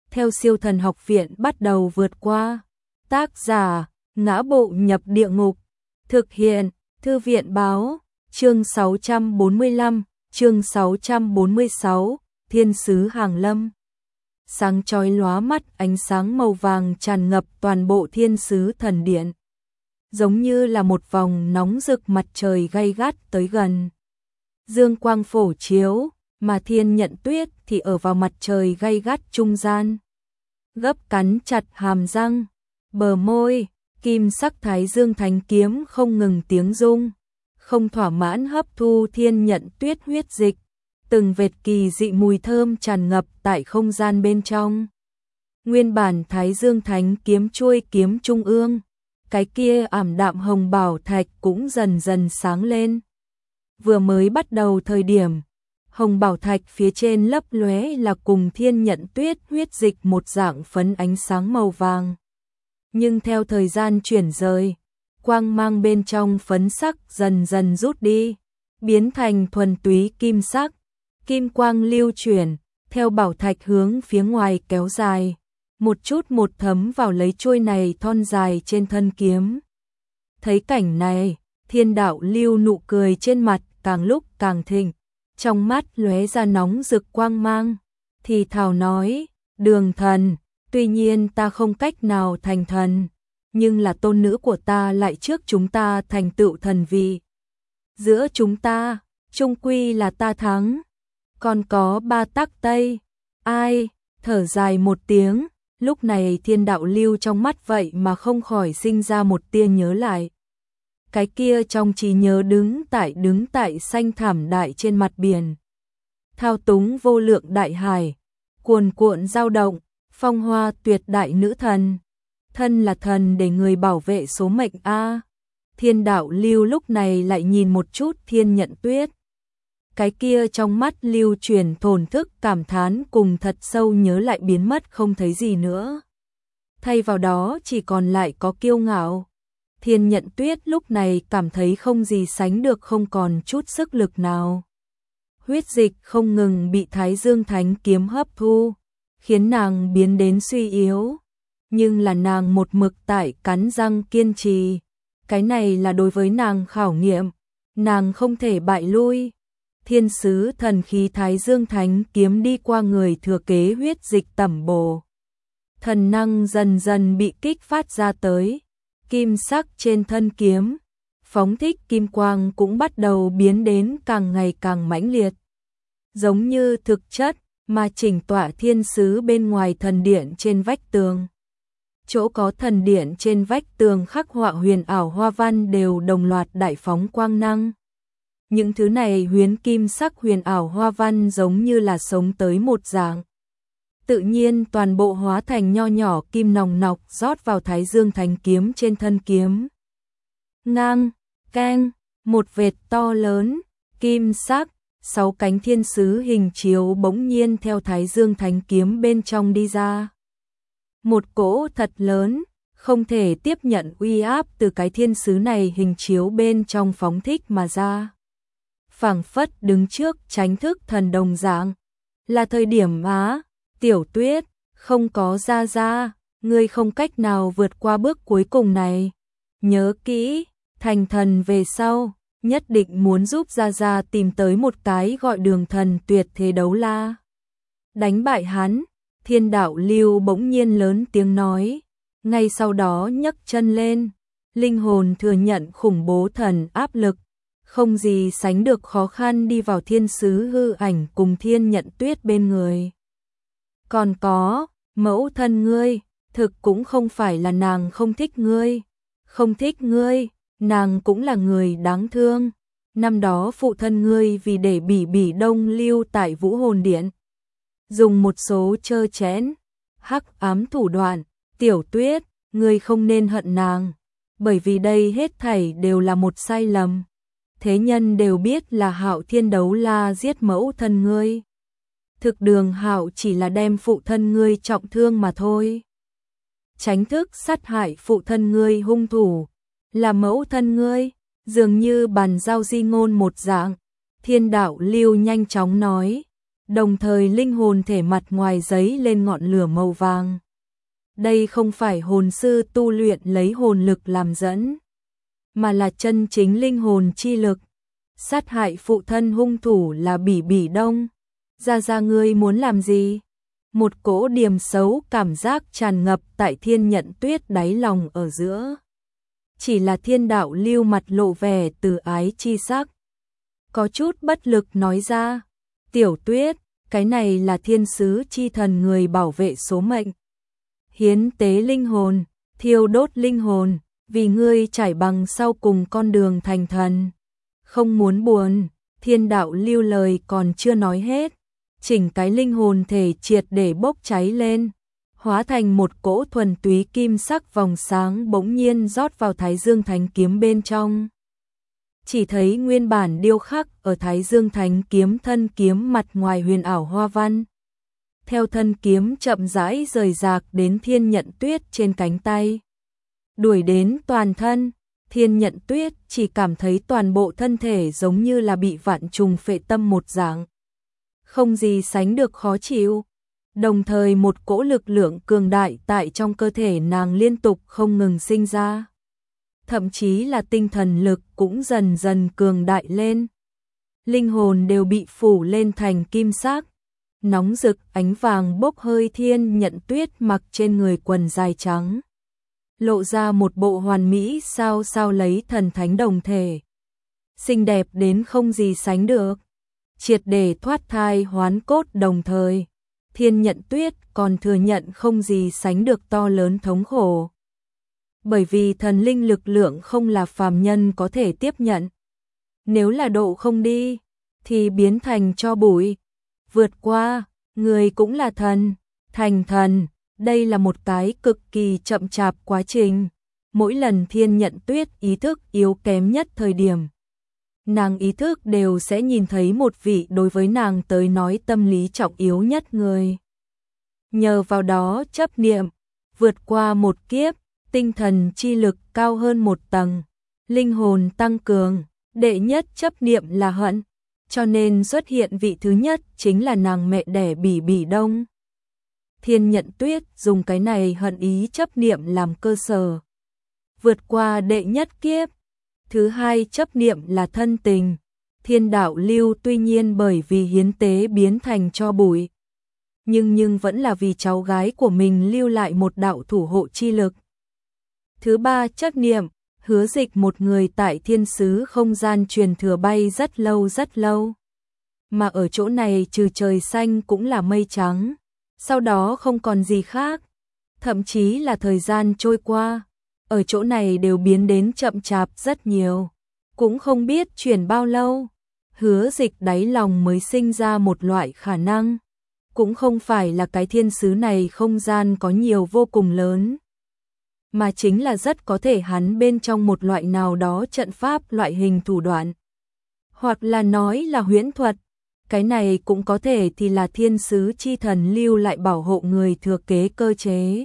theo Siêu Thần Học Viện bắt đầu vượt qua. Tác giả: Ngã Bộ Nhập Địa Ngục. Thực hiện: Thư viện báo. Chương 645, chương 646, Thiên sứ Hàng Lâm. Sáng chói lóa mắt, ánh sáng màu vàng tràn ngập toàn bộ Thiên sứ thần điện, giống như là một vòng nóng rực mặt trời gay gắt tới gần. Dương quang phổ chiếu, mà Thiên Nhận Tuyết thì ở vào mặt trời gay gắt trung gian. Gấp cắn chặt hàm răng, bờ môi, kim sắc Thái Dương Thánh kiếm không ngừng tiếng rung, không thỏa mãn hấp thu Thiên Nhận Tuyết huyết dịch. Từng vệt kỳ dị mùi thơm tràn ngập tại không gian bên trong. Nguyên bản Thái Dương Thánh kiếm chuôi kiếm trung ương, cái kia ảm đạm hồng bảo thạch cũng dần dần sáng lên. Vừa mới bắt đầu thời điểm, hồng bảo thạch phía trên lấp lóe là cùng Thiên Nhận Tuyết huyết dịch một dạng phấn ánh sáng màu vàng. Nhưng theo thời gian chuyển rời, quang mang bên trong phấn sắc dần dần rút đi, biến thành thuần túy kim sắc. Kim quang lưu chuyển, theo bảo thạch hướng phía ngoài kéo dài, một chút một thấm vào lấy chuôi này thon dài trên thân kiếm. Thấy cảnh này, Thiên Đạo Lưu nụ cười trên mặt càng lúc càng thịnh, trong mắt lóe ra nóng rực quang mang, thì thào nói: Đường thần, tuy nhiên ta không cách nào thành thần, nhưng là tôn nữ của ta lại trước chúng ta thành tựu thần vị. Giữa chúng ta, chung quy là ta thắng. Còn có ba tắc tây. Ai? Thở dài một tiếng, lúc này Thiên Đạo Lưu trong mắt vậy mà không khỏi sinh ra một tia nhớ lại. Cái kia trong trí nhớ đứng tại xanh thảm đại trên mặt biển. Thao túng vô lượng đại hải, cuồn cuộn dao động, phong hoa tuyệt đại nữ thần. Thân là thần để người bảo vệ số mệnh a. Thiên Đạo Lưu lúc này lại nhìn một chút Thiên Nhận Tuyết. Cái kia trong mắt lưu truyền thổn thức cảm thán cùng thật sâu nhớ lại biến mất không thấy gì nữa. Thay vào đó chỉ còn lại có kiêu ngạo. Thiên Nhận Tuyết lúc này cảm thấy không gì sánh được, không còn chút sức lực nào. Huyết dịch không ngừng bị Thái Dương Thánh kiếm hấp thu, khiến nàng biến đến suy yếu. Nhưng là nàng một mực tại cắn răng kiên trì. Cái này là đối với nàng khảo nghiệm, nàng không thể bại lui. Thiên sứ thần khí Thái Dương Thánh kiếm đi qua người thừa kế huyết dịch tẩm bổ. Thần năng dần dần bị kích phát ra tới. Kim sắc trên thân kiếm, phóng thích kim quang cũng bắt đầu biến đến càng ngày càng mãnh liệt. Giống như thực chất mà chỉnh tọa thiên sứ bên ngoài thần điện trên vách tường. Chỗ có thần điện trên vách tường khắc họa huyền ảo hoa văn đều đồng loạt đại phóng quang năng. Những thứ này huyến kim sắc huyền ảo hoa văn giống như là sống tới một dạng. Tự nhiên toàn bộ hóa thành nho nhỏ kim nòng nọc rót vào Thái Dương Thánh kiếm trên thân kiếm. Ngang, keng, một vệt to lớn, kim sắc, 6 cánh thiên sứ hình chiếu bỗng nhiên theo Thái Dương Thánh kiếm bên trong đi ra. Một cỗ thật lớn, không thể tiếp nhận uy áp từ cái thiên sứ này hình chiếu bên trong phóng thích mà ra. Phảng phất đứng trước tránh thức thần đồng dạng. Là thời điểm á, Tiểu Tuyết, không có ra, ngươi không cách nào vượt qua bước cuối cùng này. Nhớ kỹ, thành thần về sau, nhất định muốn giúp ra tìm tới một cái gọi Đường thần tuyệt thế đấu la. Đánh bại hắn, Thiên Đạo Lưu bỗng nhiên lớn tiếng nói, ngay sau đó nhấc chân lên, linh hồn thừa nhận khủng bố thần áp lực. Không gì sánh được khó khăn đi vào thiên sứ hư ảnh cùng Thiên Nhận Tuyết bên người. Còn có, mẫu thân ngươi, thực cũng không phải là nàng không thích ngươi. Không thích ngươi, nàng cũng là người đáng thương. Năm đó phụ thân ngươi vì để Bỉ Đông lưu tại Vũ Hồn Điện, dùng một số trơ chẽn, hắc ám thủ đoạn. Tiểu Tuyết, ngươi không nên hận nàng, bởi vì đây hết thảy đều là một sai lầm. Thế nhân đều biết là Hạo Thiên đấu la giết mẫu thân ngươi. Thực Đường Hạo chỉ là đem phụ thân ngươi trọng thương mà thôi. Tránh thức sát hại phụ thân ngươi hung thủ là mẫu thân ngươi, dường như bàn giao di ngôn một dạng. Thiên Đạo Lưu nhanh chóng nói, đồng thời linh hồn thể mặt ngoài giấy lên ngọn lửa màu vàng. Đây không phải hồn sư tu luyện lấy hồn lực làm dẫn, mà là chân chính linh hồn chi lực. Sát hại phụ thân hung thủ là Bỉ Bỉ Đông. Ra ngươi muốn làm gì? Một cỗ điềm xấu cảm giác tràn ngập tại Thiên Nhận Tuyết đáy lòng ở giữa. Chỉ là Thiên Đạo Lưu mặt lộ vẻ từ ái chi sắc. Có chút bất lực nói ra, Tiểu Tuyết, cái này là thiên sứ chi thần người bảo vệ số mệnh. Hiến tế linh hồn, thiêu đốt linh hồn, vì ngươi trải bằng sau cùng con đường thành thần. Không muốn buồn, Thiên Đạo Lưu lời còn chưa nói hết. Chỉnh cái linh hồn thể triệt để bốc cháy lên, hóa thành một cỗ thuần túy kim sắc vòng sáng bỗng nhiên rót vào Thái Dương Thánh Kiếm bên trong. Chỉ thấy nguyên bản điêu khắc ở Thái Dương Thánh Kiếm thân kiếm mặt ngoài huyền ảo hoa văn. Theo thân kiếm chậm rãi rời rạc đến Thiên Nhận Tuyết trên cánh tay. Đuổi đến toàn thân, Thiên Nhận Tuyết chỉ cảm thấy toàn bộ thân thể giống như là bị vạn trùng phệ tâm một dạng. Không gì sánh được khó chịu. Đồng thời một cỗ lực lượng cường đại tại trong cơ thể nàng liên tục không ngừng sinh ra. Thậm chí là tinh thần lực cũng dần dần cường đại lên. Linh hồn đều bị phủ lên thành kim sắc. Nóng rực ánh vàng bốc hơi. Thiên Nhận Tuyết mặc trên người quần dài trắng. Lộ ra một bộ hoàn mỹ sao sao lấy thần thánh đồng thể. Xinh đẹp đến không gì sánh được. Triệt để thoát thai hoán cốt đồng thời. Thiên Nhận Tuyết còn thừa nhận không gì sánh được to lớn thống khổ. Bởi vì thần linh lực lượng không là phàm nhân có thể tiếp nhận. Nếu là độ không đi, thì biến thành tro bụi. Vượt qua, người cũng là thần, thành thần. Đây là một cái cực kỳ chậm chạp quá trình. Mỗi lần Thiên Nhận Tuyết ý thức yếu kém nhất thời điểm, nàng ý thức đều sẽ nhìn thấy một vị đối với nàng tới nói tâm lý trọng yếu nhất người. Nhờ vào đó chấp niệm, vượt qua một kiếp, tinh thần chi lực cao hơn một tầng, linh hồn tăng cường, đệ nhất chấp niệm là hận, cho nên xuất hiện vị thứ nhất chính là nàng mẹ đẻ Bỉ Bỉ Đông. Thiên Nhận Tuyết dùng cái này hận ý chấp niệm làm cơ sở, vượt qua đệ nhất kiếp. Thứ hai chấp niệm là thân tình. Thiên Đạo Lưu tuy nhiên bởi vì hiến tế biến thành tro bụi, nhưng vẫn là vì cháu gái của mình lưu lại một đạo thủ hộ chi lực. Thứ ba chấp niệm, hứa dịch một người tại thiên sứ không gian truyền thừa bay rất lâu. Mà ở chỗ này trừ trời xanh cũng là mây trắng, sau đó không còn gì khác. Thậm chí là thời gian trôi qua, ở chỗ này đều biến đến chậm chạp rất nhiều, cũng không biết chuyển bao lâu. Hứa dịch đáy lòng mới sinh ra một loại khả năng, cũng không phải là cái thiên sứ này không gian có nhiều vô cùng lớn, mà chính là rất có thể hắn bên trong một loại nào đó trận pháp loại hình thủ đoạn, hoặc là nói là huyễn thuật. Cái này cũng có thể thì là thiên sứ chi thần lưu lại bảo hộ người thừa kế cơ chế.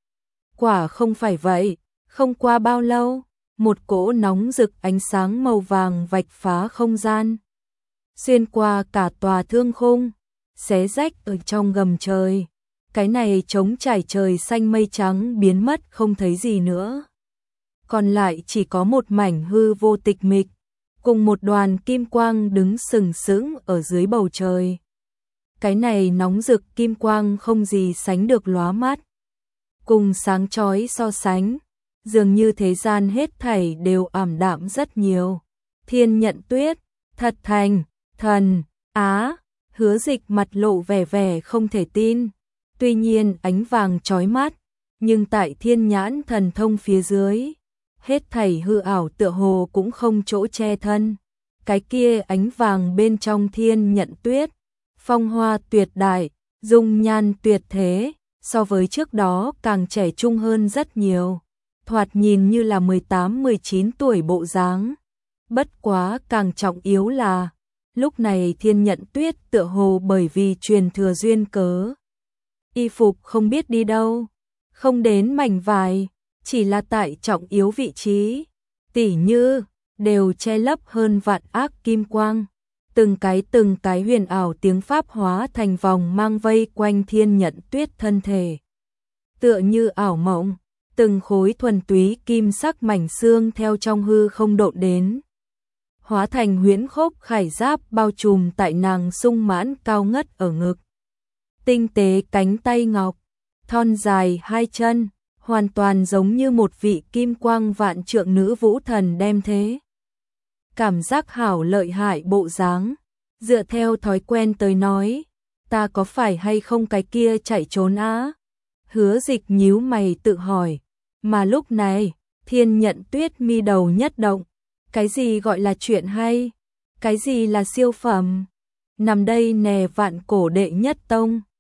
Quả không phải vậy. Không qua bao lâu, một cỗ nóng rực ánh sáng màu vàng vạch phá không gian, xuyên qua cả tòa thương khung, xé rách ở trong gầm trời. Cái này trống trải trời xanh mây trắng biến mất không thấy gì nữa. Còn lại chỉ có một mảnh hư vô tịch mịch, cùng một đoàn kim quang đứng sừng sững ở dưới bầu trời. Cái này nóng rực kim quang không gì sánh được lóa mắt, cùng sáng chói so sánh, dường như thế gian hết thảy đều ảm đạm rất nhiều. Thiên Nhận Tuyết, thật thành thần. Hứa dịch mặt lộ vẻ không thể tin. Tuy nhiên ánh vàng chói mắt, nhưng tại thiên nhãn thần thông phía dưới, hết thảy hư ảo tựa hồ cũng không chỗ che thân. Cái kia ánh vàng bên trong Thiên Nhận Tuyết, phong hoa tuyệt đại, dung nhan tuyệt thế, so với trước đó càng trẻ trung hơn rất nhiều. Thoạt nhìn như là 18-19 tuổi bộ dáng. Bất quá càng trọng yếu là, lúc này Thiên Nhận Tuyết tựa hồ bởi vì truyền thừa duyên cớ, y phục không biết đi đâu, không đến mảnh vải, chỉ là tại trọng yếu vị trí, tỉ như đều che lấp hơn vạn ác kim quang. từng cái huyền ảo tiếng pháp hóa thành vòng mang vây quanh Thiên Nhận Tuyết thân thể. Tựa như ảo mộng, từng khối thuần túy kim sắc mảnh xương theo trong hư không độn đến, hóa thành huyễn khốc khải giáp bao trùm tại nàng sung mãn cao ngất ở ngực. Tinh tế cánh tay ngọc, thon dài hai chân, hoàn toàn giống như một vị kim quang vạn trượng nữ vũ thần đem thế. Cảm giác hảo lợi hại bộ dáng, dựa theo thói quen tới nói, ta có phải hay không cái kia chạy trốn á? Hứa Dịch nhíu mày tự hỏi, mà lúc này, Thiên Nhận Tuyết mi đầu nhất động, cái gì gọi là chuyện hay? Cái gì là siêu phẩm? Nằm đây nè vạn cổ đệ nhất tông.